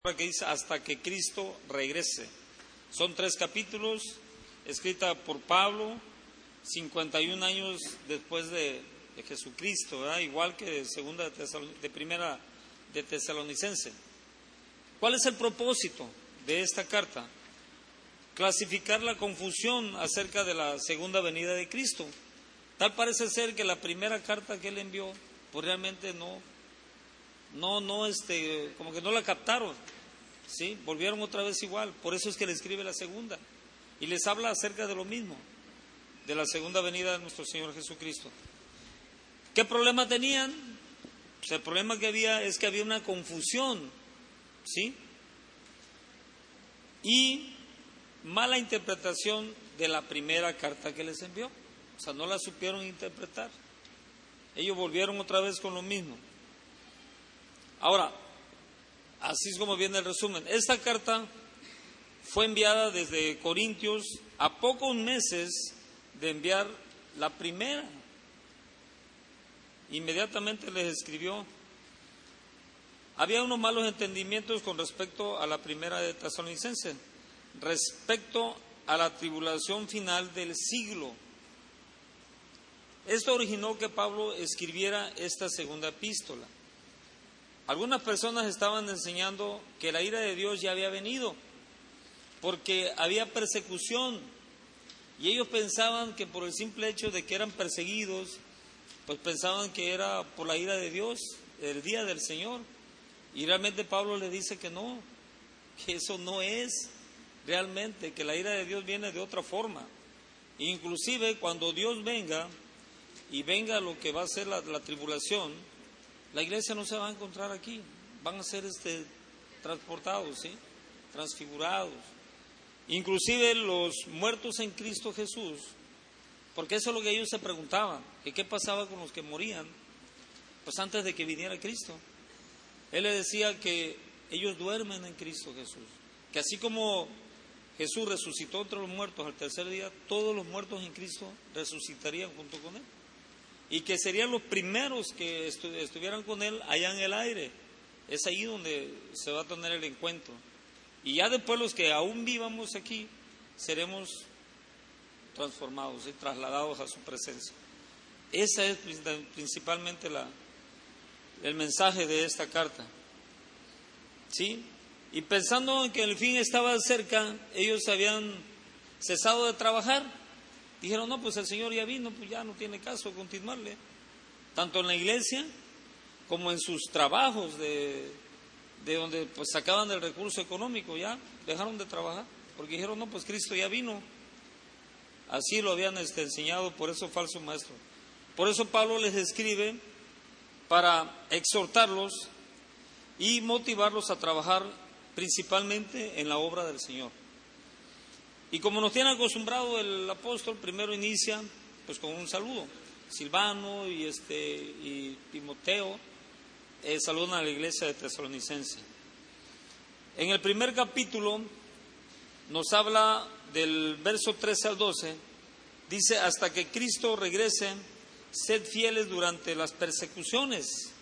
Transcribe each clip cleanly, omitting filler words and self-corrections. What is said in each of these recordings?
que dice hasta que Cristo regrese. Son 3 capítulos, escrita por Pablo, 51 años después de Jesucristo, ¿verdad? Igual que primera de Tesalonicense. ¿Cuál es el propósito de esta carta? Clasificar la confusión acerca de la segunda venida de Cristo. Tal parece ser que la primera carta que él envió, pues realmente como que no la captaron, ¿sí? Volvieron otra vez igual. Por eso es que le escribe la segunda y les habla acerca de lo mismo, de la segunda venida de nuestro Señor Jesucristo. ¿Qué problema tenían? Pues el problema que había es que había una confusión, ¿sí? Y mala interpretación de la primera carta que les envió. O sea, no la supieron interpretar. Ellos volvieron otra vez con lo mismo. Ahora, así es como viene el resumen. Esta carta fue enviada desde Corintios a pocos meses de enviar la primera. Inmediatamente les escribió. Había unos malos entendimientos con respecto a la primera de Tesalonicenses, respecto a la tribulación final del siglo. Esto originó que Pablo escribiera esta segunda epístola. Algunas personas estaban enseñando que la ira de Dios ya había venido, porque había persecución, y ellos pensaban que por el simple hecho de que eran perseguidos, pues pensaban que era por la ira de Dios, el día del Señor. Y realmente Pablo le dice que no, que eso no es realmente, que la ira de Dios viene de otra forma. Inclusive cuando Dios venga, y venga lo que va a ser la tribulación, la iglesia no se va a encontrar aquí, van a ser transportados, ¿sí? Transfigurados. Inclusive los muertos en Cristo Jesús, porque eso es lo que ellos se preguntaban, que qué pasaba con los que morían, pues antes de que viniera Cristo. Él le decía que ellos duermen en Cristo Jesús, que así como Jesús resucitó entre los muertos al tercer día, todos los muertos en Cristo resucitarían junto con Él. Y que serían los primeros que estuvieran con Él allá en el aire. Es ahí donde se va a tener el encuentro. Y ya después los que aún vivamos aquí, seremos transformados y trasladados a su presencia. Ese es principalmente el mensaje de esta carta. ¿Sí? Y pensando en que el fin estaba cerca, ellos habían cesado de trabajar. Dijeron, no, pues el Señor ya vino, pues ya no tiene caso continuarle. Tanto en la iglesia como en sus trabajos de donde pues sacaban el recurso económico, ya dejaron de trabajar. Porque dijeron, no, pues Cristo ya vino. Así lo habían enseñado por esos falsos maestros. Por eso Pablo les escribe para exhortarlos y motivarlos a trabajar principalmente en la obra del Señor. Y como nos tiene acostumbrado el apóstol, primero inicia pues con un saludo. Silvano y Timoteo saludan a la iglesia de Tesalonicense. En el primer capítulo nos habla del verso 13 al 12, dice, hasta que Cristo regrese, sed fieles durante las persecuciones.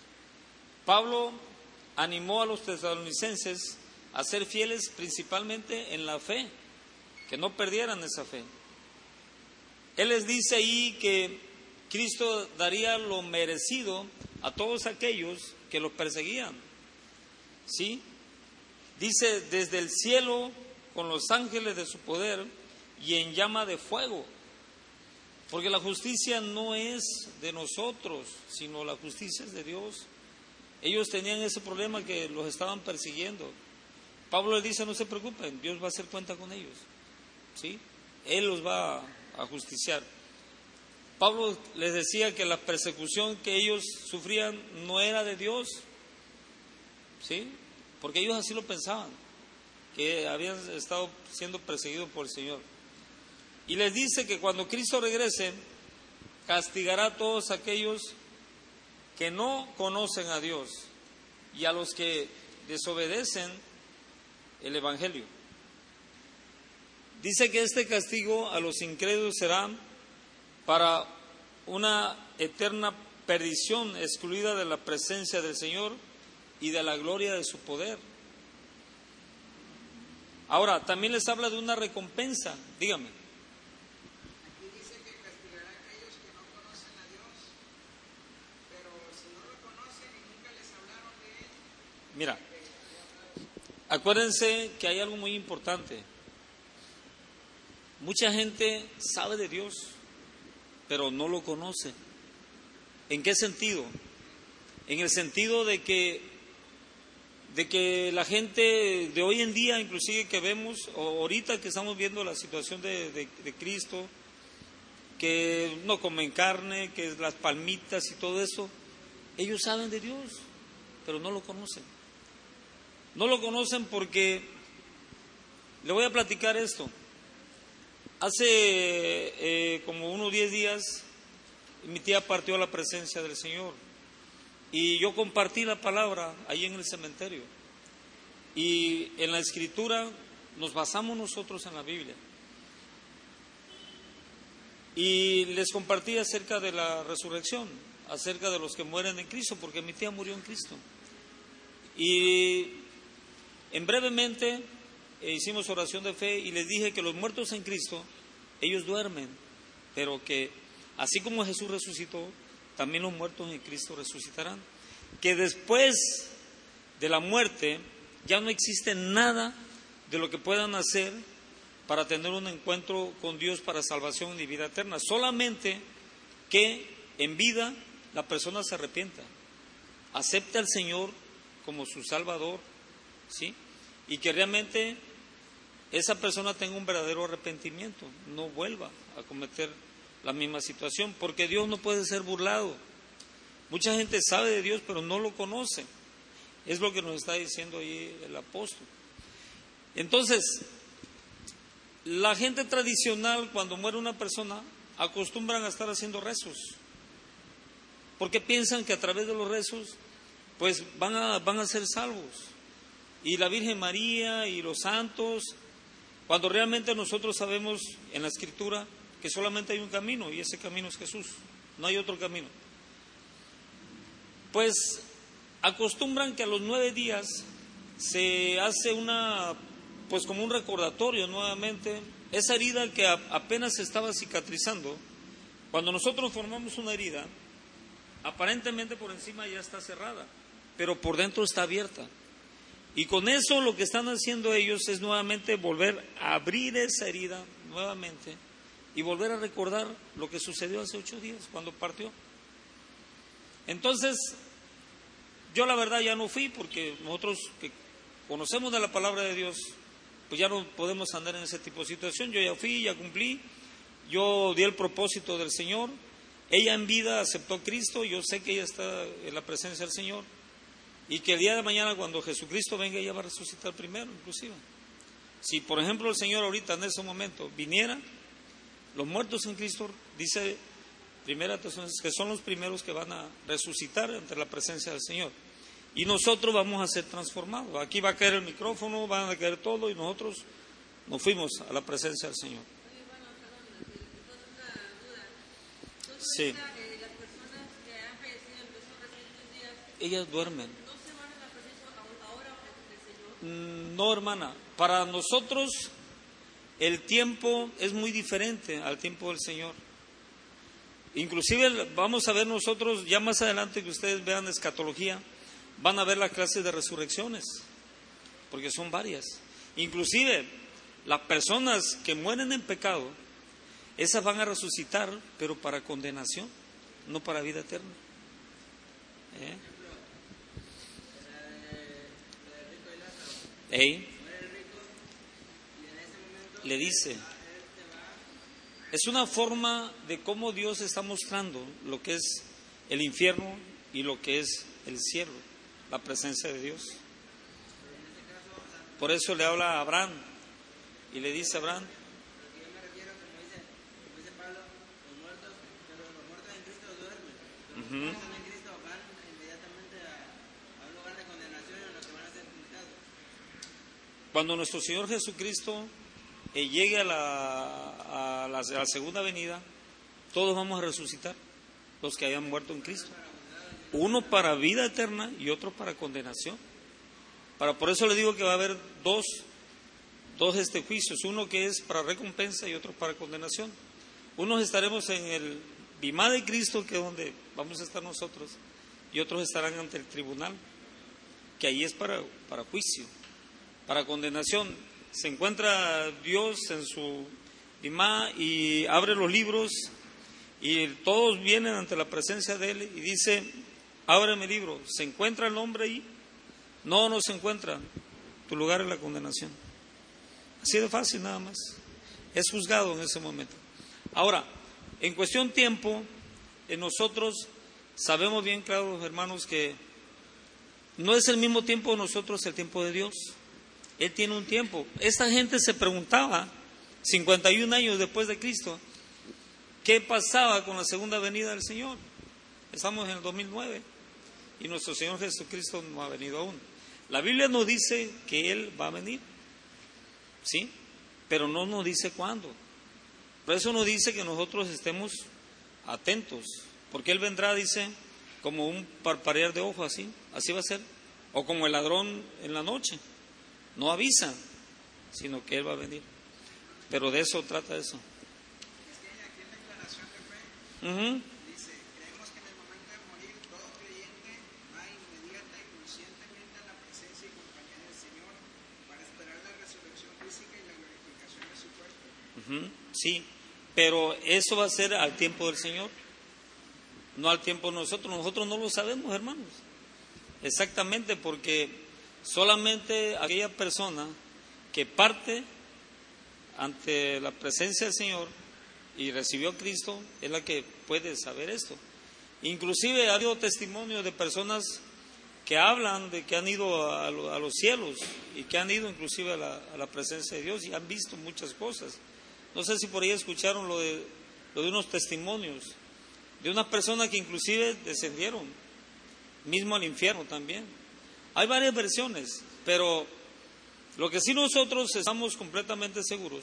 Pablo animó a los tesalonicenses a ser fieles principalmente en la fe, que no perdieran esa fe. Él les dice ahí que Cristo daría lo merecido a todos aquellos que los perseguían, ¿sí? Dice, desde el cielo con los ángeles de su poder y en llama de fuego, porque la justicia no es de nosotros, sino la justicia es de Dios. Ellos tenían ese problema que los estaban persiguiendo. Pablo les dice, no se preocupen, Dios va a hacer cuenta con ellos, ¿sí? Él los va a justiciar. Pablo les decía que la persecución que ellos sufrían no era de Dios, ¿sí? Porque ellos así lo pensaban, que habían estado siendo perseguidos por el Señor. Y les dice que cuando Cristo regrese, castigará a todos aquellos que no conocen a Dios y a los que desobedecen el Evangelio. Dice que este castigo a los incrédulos será para una eterna perdición, excluida de la presencia del Señor y de la gloria de su poder. Ahora, también les habla de una recompensa, dígame. Aquí dice que castigará a aquellos que no conocen a Dios, pero si no lo conocen y nunca les hablaron de Él. Mira, acuérdense que hay algo muy importante. Mucha gente sabe de Dios, pero no lo conoce. ¿En qué sentido? En el sentido de que la gente de hoy en día, inclusive que vemos, o ahorita que estamos viendo la situación de Cristo, que no comen carne, que las palmitas y todo eso, ellos saben de Dios, pero no lo conocen. No lo conocen porque, le voy a platicar esto. Hace como unos 10 días, mi tía partió a la presencia del Señor. Y yo compartí la palabra ahí en el cementerio. Y en la Escritura nos basamos nosotros en la Biblia. Y les compartí acerca de la resurrección, acerca de los que mueren en Cristo, porque mi tía murió en Cristo. Y en brevemente hicimos oración de fe y les dije que los muertos en Cristo, ellos duermen, pero que así como Jesús resucitó, también los muertos en Cristo resucitarán. Que después de la muerte ya no existe nada de lo que puedan hacer para tener un encuentro con Dios para salvación y vida eterna. Solamente que en vida la persona se arrepienta, acepte al Señor como su Salvador, ¿sí? Y que realmente esa persona tenga un verdadero arrepentimiento, no vuelva a cometer la misma situación, porque Dios no puede ser burlado. Mucha gente sabe de Dios, pero no lo conoce. Es lo que nos está diciendo ahí el apóstol. Entonces, la gente tradicional, cuando muere una persona, acostumbran a estar haciendo rezos, porque piensan que a través de los rezos, pues van a ser salvos. Y la Virgen María y los santos, cuando realmente nosotros sabemos en la Escritura que solamente hay un camino, y ese camino es Jesús, no hay otro camino. Pues acostumbran que a los 9 días se hace pues como un recordatorio nuevamente, esa herida que apenas estaba cicatrizando. Cuando nosotros formamos una herida, aparentemente por encima ya está cerrada, pero por dentro está abierta. Y con eso lo que están haciendo ellos es nuevamente volver a abrir esa herida nuevamente y volver a recordar lo que sucedió hace 8 días cuando partió. Entonces, yo la verdad ya no fui, porque nosotros que conocemos de la palabra de Dios, pues ya no podemos andar en ese tipo de situación. Yo ya fui, ya cumplí, yo di el propósito del Señor. Ella en vida aceptó a Cristo, yo sé que ella está en la presencia del Señor, y que el día de mañana cuando Jesucristo venga, ella va a resucitar primero, inclusive. Si por ejemplo el Señor ahorita en ese momento viniera, los muertos en Cristo, dice Primera Tesalonicenses, que son los primeros que van a resucitar ante la presencia del Señor. Y nosotros vamos a ser transformados. Aquí va a caer el micrófono, van a caer todo, y nosotros nos fuimos a la presencia del Señor. Sí. Las personas que han fallecido en los recientes días, Ellas duermen. ¿no se van a la presencia ahora del Señor? No, hermana. Para nosotros el tiempo es muy diferente al tiempo del Señor. Inclusive vamos a ver nosotros, ya más adelante que ustedes vean escatología, van a ver las clases de resurrecciones, porque son varias. Inclusive las personas que mueren en pecado, esas van a resucitar, pero para condenación, no para vida eterna. Le dice, es una forma de cómo Dios está mostrando lo que es el infierno y lo que es el cielo, la presencia de Dios. Por eso le habla a Abraham y le dice a Abraham, Yo me refiero, como dice Pablo, los muertos en Cristo duermen. Los muertos en Cristo van inmediatamente a un lugar de condenación en lo que van a ser juzgados. cuando nuestro Señor Jesucristo llegue a la segunda venida, todos vamos a resucitar, los que hayan muerto en Cristo. Uno para vida eterna y otro para condenación. Por eso le digo que va a haber dos juicios, uno que es para recompensa y otro para condenación. Unos estaremos en el bimá de Cristo, que es donde vamos a estar nosotros, y otros estarán ante el tribunal, que ahí es para juicio, para condenación. Se encuentra Dios en su bimá y abre los libros y todos vienen ante la presencia de Él y dice: ábreme el libro. ¿Se encuentra el hombre ahí? No, no se encuentra. Tu lugar es la condenación. Así de fácil, nada más. Es juzgado en ese momento. Ahora, en cuestión tiempo, nosotros sabemos bien, claro, hermanos, que no es el mismo tiempo de nosotros el tiempo de Dios. Él tiene un tiempo. Esta gente se preguntaba, 51 años después de Cristo, ¿qué pasaba con la segunda venida del Señor? Estamos en el 2009 y nuestro Señor Jesucristo no ha venido aún. La Biblia nos dice que Él va a venir, ¿sí? Pero no nos dice cuándo. Por eso nos dice que nosotros estemos atentos, porque Él vendrá, dice, como un parpadear de ojo, así va a ser, o como el ladrón en la noche. No avisa, sino que Él va a venir. Pero de eso trata eso. Es que aquí en declaración de fe dice: creemos que en el momento de morir todo creyente va inmediata y conscientemente a la presencia y compañía del Señor para esperar la resurrección física y la glorificación de su cuerpo. Sí, pero eso va a ser al tiempo del Señor, no al tiempo de nosotros. Nosotros no lo sabemos, hermanos, exactamente, porque solamente aquella persona que parte ante la presencia del Señor y recibió a Cristo es la que puede saber esto. Inclusive ha habido testimonios de personas que hablan de que han ido a los cielos y que han ido inclusive a la presencia de Dios y han visto muchas cosas. No sé si por ahí escucharon lo de unos testimonios de unas personas que inclusive descendieron mismo al infierno también. Hay varias versiones, pero lo que sí nosotros estamos completamente seguros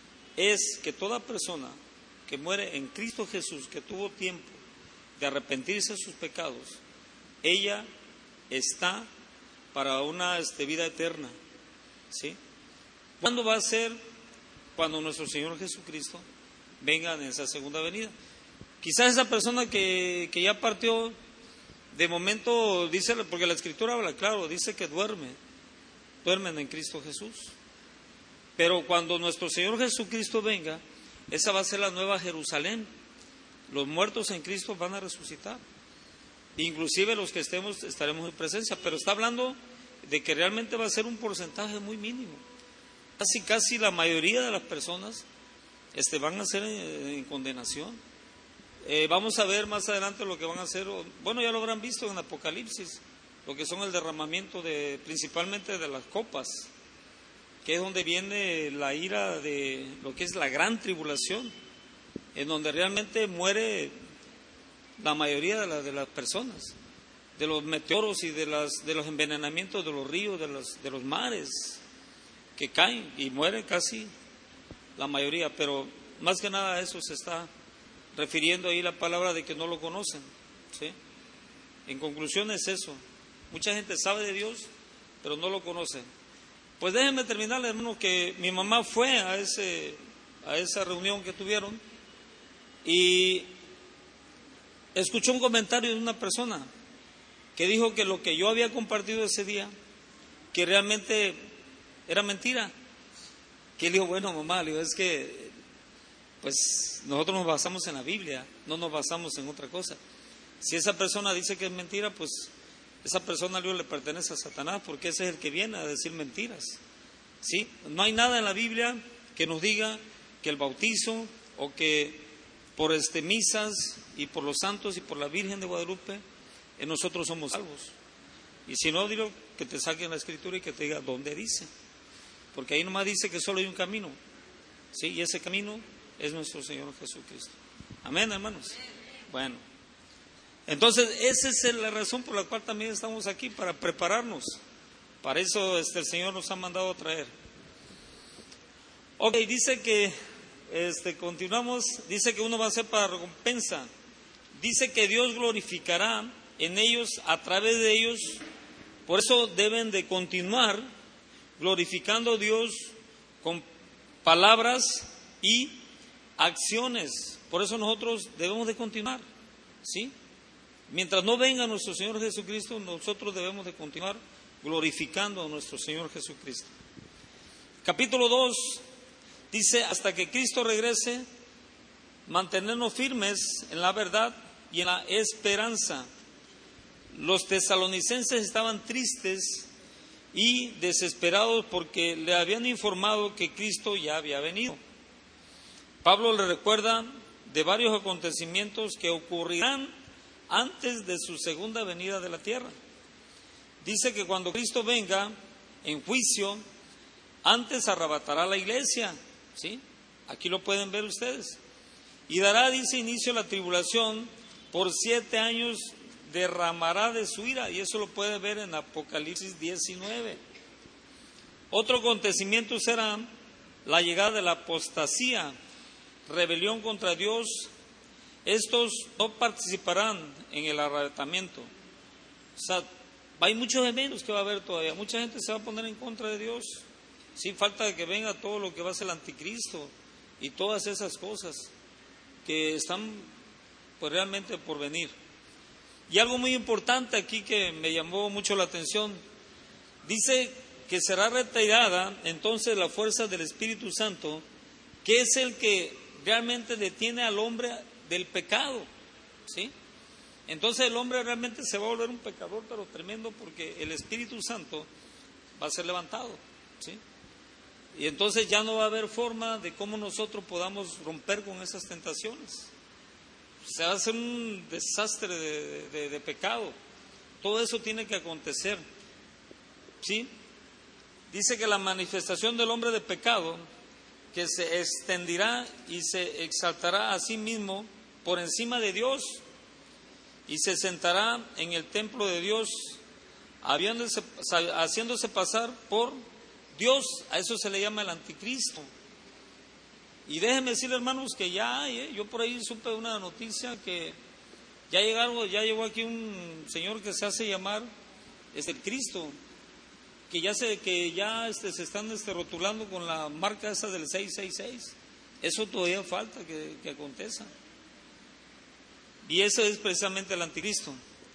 es que toda persona que muere en Cristo Jesús, que tuvo tiempo de arrepentirse de sus pecados, ella está para una vida eterna, ¿sí? ¿Cuándo va a ser? Cuando nuestro Señor Jesucristo venga en esa segunda venida. Quizás esa persona que ya partió, de momento, dice, porque la Escritura habla claro, dice que duermen en Cristo Jesús. Pero cuando nuestro Señor Jesucristo venga, esa va a ser la nueva Jerusalén. Los muertos en Cristo van a resucitar. Inclusive los que estaremos en presencia. Pero está hablando de que realmente va a ser un porcentaje muy mínimo. Casi la mayoría de las personas van a ser en condenación. Vamos a ver más adelante lo que van a hacer. Bueno, ya lo habrán visto en Apocalipsis, lo que son el derramamiento principalmente de las copas, que es donde viene la ira de lo que es la gran tribulación, en donde realmente muere la mayoría de las personas, de los meteoros y de los envenenamientos de los ríos, de los mares, que caen y mueren casi la mayoría. Pero más que nada a eso se está refiriendo ahí la palabra de que no lo conocen, ¿sí? En conclusión es eso. Mucha gente sabe de Dios, pero no lo conoce. Pues déjenme terminar, hermano, que mi mamá fue a esa reunión que tuvieron y escuchó un comentario de una persona que dijo que lo que yo había compartido ese día, que realmente era mentira. Que él dijo: bueno, mamá, le digo, es que pues nosotros nos basamos en la Biblia, no nos basamos en otra cosa. Si esa persona dice que es mentira, pues esa persona le pertenece a Satanás, porque ese es el que viene a decir mentiras, ¿sí? No hay nada en la Biblia que nos diga que el bautizo o que por misas y por los santos y por la Virgen de Guadalupe nosotros somos salvos. Y si no, dilo que te saquen la Escritura y que te diga dónde dice, porque ahí nomás dice que solo hay un camino, ¿sí? Y ese camino es nuestro Señor Jesucristo. Amén, hermanos. Bueno, entonces esa es la razón por la cual también estamos aquí, para prepararnos. Para eso el Señor nos ha mandado a traer. Ok, dice que continuamos, dice que uno va a ser para recompensa. Dice que Dios glorificará en ellos, a través de ellos. Por eso deben de continuar glorificando a Dios con palabras y acciones. Por eso nosotros debemos de continuar, ¿sí? Mientras no venga nuestro Señor Jesucristo, nosotros debemos de continuar glorificando a nuestro Señor Jesucristo. Capítulo 2 dice: hasta que Cristo regrese, mantenernos firmes en la verdad y en la esperanza. Los tesalonicenses estaban tristes y desesperados porque le habían informado que Cristo ya había venido. Pablo le recuerda de varios acontecimientos que ocurrirán antes de su segunda venida de la tierra. Dice que cuando Cristo venga en juicio, antes arrebatará la iglesia, ¿sí? Aquí lo pueden ver ustedes. Y dará, dice, inicio a la tribulación, por 7 años derramará de su ira, y eso lo puede ver en Apocalipsis 19. Otro acontecimiento será la llegada de la apostasía, rebelión contra Dios. Estos no participarán en el arrebatamiento. O sea, hay muchos eventos que va a haber todavía. Mucha gente se va a poner en contra de Dios. Sí, falta que venga todo lo que va a ser el anticristo y todas esas cosas que están pues realmente por venir. Y algo muy importante aquí que me llamó mucho la atención, dice que será retirada entonces la fuerza del Espíritu Santo, que es el que realmente detiene al hombre del pecado, ¿sí? Entonces el hombre realmente se va a volver un pecador, pero tremendo, porque el Espíritu Santo va a ser levantado, ¿sí? Y entonces ya no va a haber forma de cómo nosotros podamos romper con esas tentaciones. Se va a hacer un desastre de pecado. Todo eso tiene que acontecer, ¿sí? Dice que la manifestación del hombre de pecado, que se extenderá y se exaltará a sí mismo por encima de Dios, y se sentará en el templo de Dios, haciéndose pasar por Dios. A eso se le llama el anticristo. Y déjenme decirle, hermanos, que ya hay, yo por ahí supe una noticia que ya llegó aquí un señor que se hace llamar el Cristo, que ya se están rotulando con la marca esa del 666. Eso todavía falta que acontezca. Y ese es precisamente el anticristo.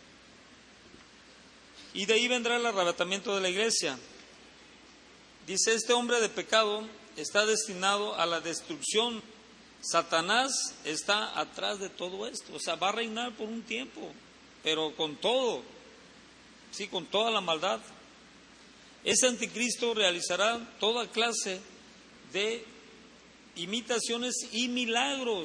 Y de ahí vendrá el arrebatamiento de la iglesia. Dice: este hombre de pecado está destinado a la destrucción. Satanás está atrás de todo esto. O sea, va a reinar por un tiempo, pero con todo, sí, con toda la maldad. Ese anticristo realizará toda clase de imitaciones y milagros.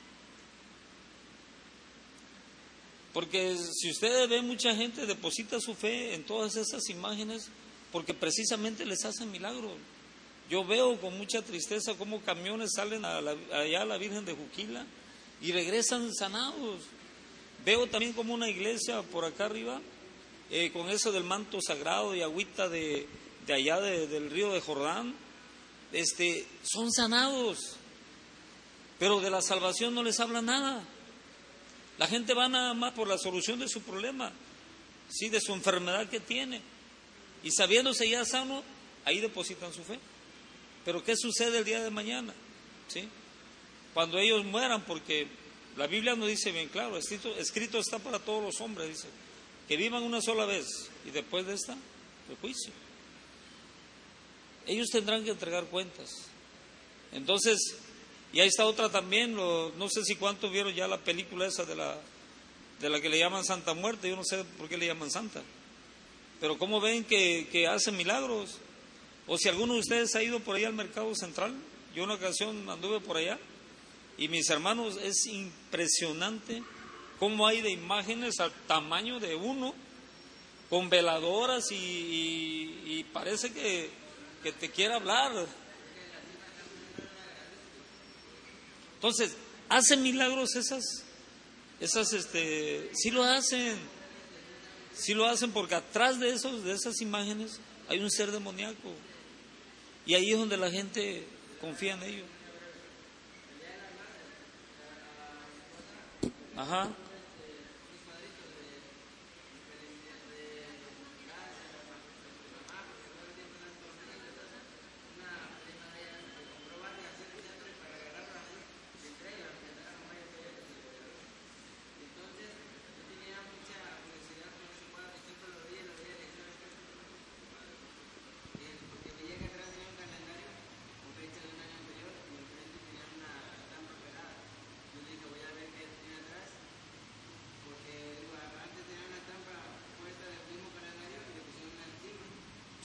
Porque si ustedes ven, mucha gente deposita su fe en todas esas imágenes porque precisamente les hacen milagros. Yo veo con mucha tristeza cómo camiones salen allá a la Virgen de Juquila y regresan sanados. Veo también como una iglesia por acá arriba, con eso del manto sagrado y agüita de allá del río de Jordán, son sanados, pero de la salvación no les habla nada. La gente va nada más por la solución de su problema, sí, de su enfermedad que tiene, y sabiéndose ya sano, ahí depositan su fe. Pero ¿qué sucede el día de mañana? ¿Sí? Cuando ellos mueran, porque la Biblia nos dice bien claro, escrito está para todos los hombres, dice, que vivan una sola vez y después de esta, el juicio. Ellos tendrán que entregar cuentas. Entonces, y ahí está otra también, no sé si cuántos vieron ya la película esa de la que le llaman Santa Muerte. Yo no sé por qué le llaman Santa, pero cómo ven que hacen milagros. O si alguno de ustedes ha ido por allá al Mercado Central, yo una ocasión anduve por allá, y mis hermanos, es impresionante cómo hay de imágenes al tamaño de uno, con veladoras y parece que te quiere hablar. Entonces, ¿hacen milagros esas sí lo hacen? Sí lo hacen, porque atrás de esas imágenes hay un ser demoníaco. Y ahí es donde la gente confía en ellos. Ajá.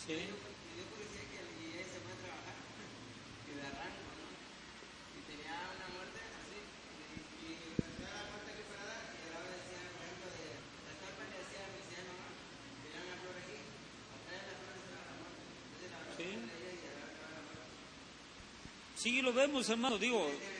Sí. Me dio curiosidad que y ella se fue a trabajar y de arranco, ¿no? Y tenía una muerte así, y estaba la muerte aquí parada, y al lado decía, por ejemplo, de la estampa le decía a mi decía, mamá, tenía una flor aquí, atrás de la flor estaba la muerte. Entonces la flor Sí. se leía y al lado estaba la muerte. Sí, lo vemos, hermano, digo.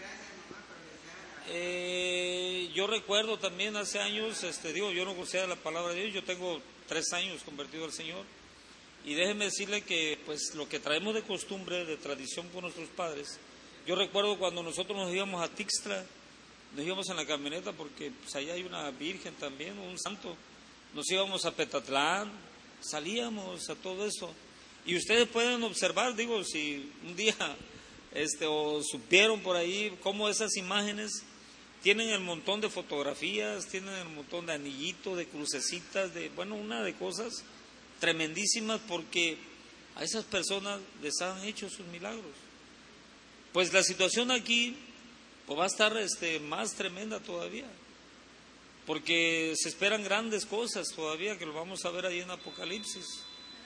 Yo recuerdo también hace años, digo, yo no conocía la palabra de Dios, yo tengo 3 años convertido al Señor, y déjeme decirle que pues lo que traemos de costumbre, de tradición con nuestros padres, yo recuerdo cuando nosotros nos íbamos a Tixtla, nos íbamos en la camioneta porque pues allá hay una virgen también, un santo, nos íbamos a Petatlán, salíamos a todo eso, y ustedes pueden observar, digo, si un día o supieron por ahí cómo esas imágenes tienen el montón de fotografías, tienen el montón de anillitos, de crucecitas, una de cosas tremendísimas, porque a esas personas les han hecho sus milagros. Pues la situación aquí pues va a estar más tremenda todavía, porque se esperan grandes cosas todavía, que lo vamos a ver ahí en Apocalipsis.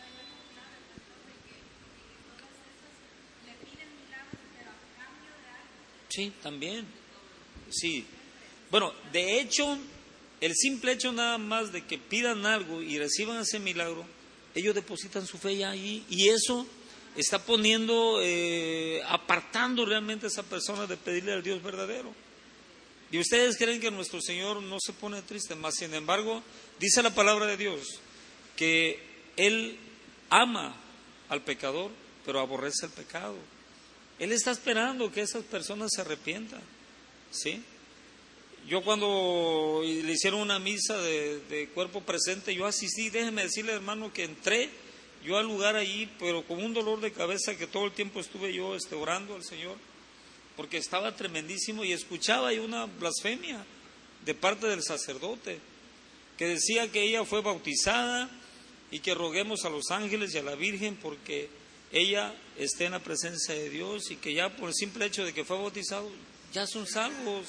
Sí, también. Sí. Bueno, de hecho, el simple hecho nada más de que pidan algo y reciban ese milagro, ellos depositan su fe ya ahí, y eso está poniendo, apartando realmente a esa persona de pedirle al Dios verdadero. Y ustedes creen que nuestro Señor no se pone triste, más sin embargo, dice la palabra de Dios que Él ama al pecador, pero aborrece el pecado. Él está esperando que esas personas se arrepientan, ¿sí? Yo cuando le hicieron una misa de cuerpo presente, yo asistí, déjeme decirle, hermano, que entré yo al lugar allí, pero con un dolor de cabeza que todo el tiempo estuve yo orando al Señor, porque estaba tremendísimo, y escuchaba yo una blasfemia de parte del sacerdote, que decía que ella fue bautizada y que roguemos a los ángeles y a la Virgen porque ella esté en la presencia de Dios, y que ya por el simple hecho de que fue bautizado, ya son salvos.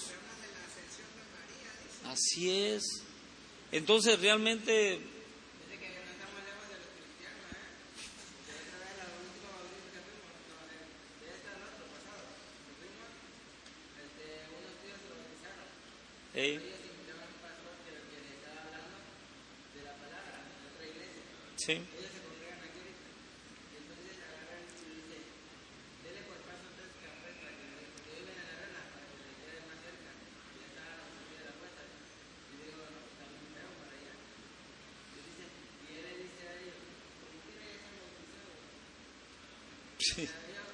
Así es. Entonces realmente sí. Sí.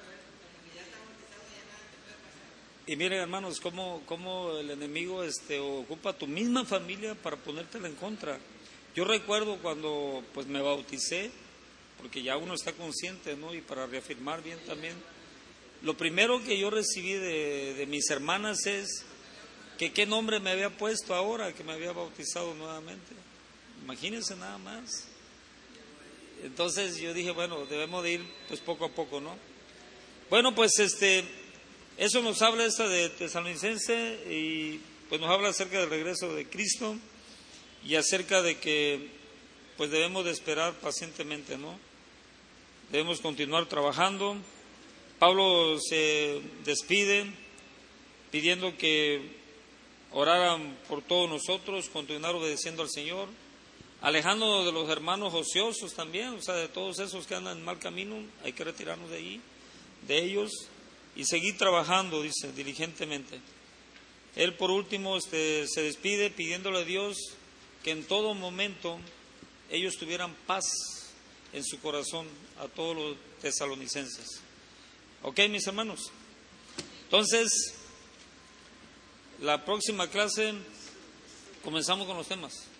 Y miren, hermanos, cómo el enemigo ocupa tu misma familia para ponértela en contra. Yo recuerdo cuando pues me bauticé, porque ya uno está consciente, ¿no? Y para reafirmar bien también, lo primero que yo recibí de mis hermanas es que qué nombre me había puesto ahora que me había bautizado nuevamente. Imagínense nada más. Entonces yo dije, bueno, debemos de ir pues poco a poco, ¿no? Bueno, pues eso nos habla esta de Tesalonicense, y pues nos habla acerca del regreso de Cristo y acerca de que pues debemos de esperar pacientemente, ¿no? Debemos continuar trabajando. Pablo se despide pidiendo que oraran por todos nosotros, continuar obedeciendo al Señor, alejándonos de los hermanos ociosos también, o sea, de todos esos que andan en mal camino, hay que retirarnos de ahí, de ellos, y seguir trabajando, dice, diligentemente. Él por último se despide pidiéndole a Dios que en todo momento ellos tuvieran paz en su corazón, a todos los tesalonicenses. ¿Ok, mis hermanos? Entonces, la próxima clase comenzamos con los temas.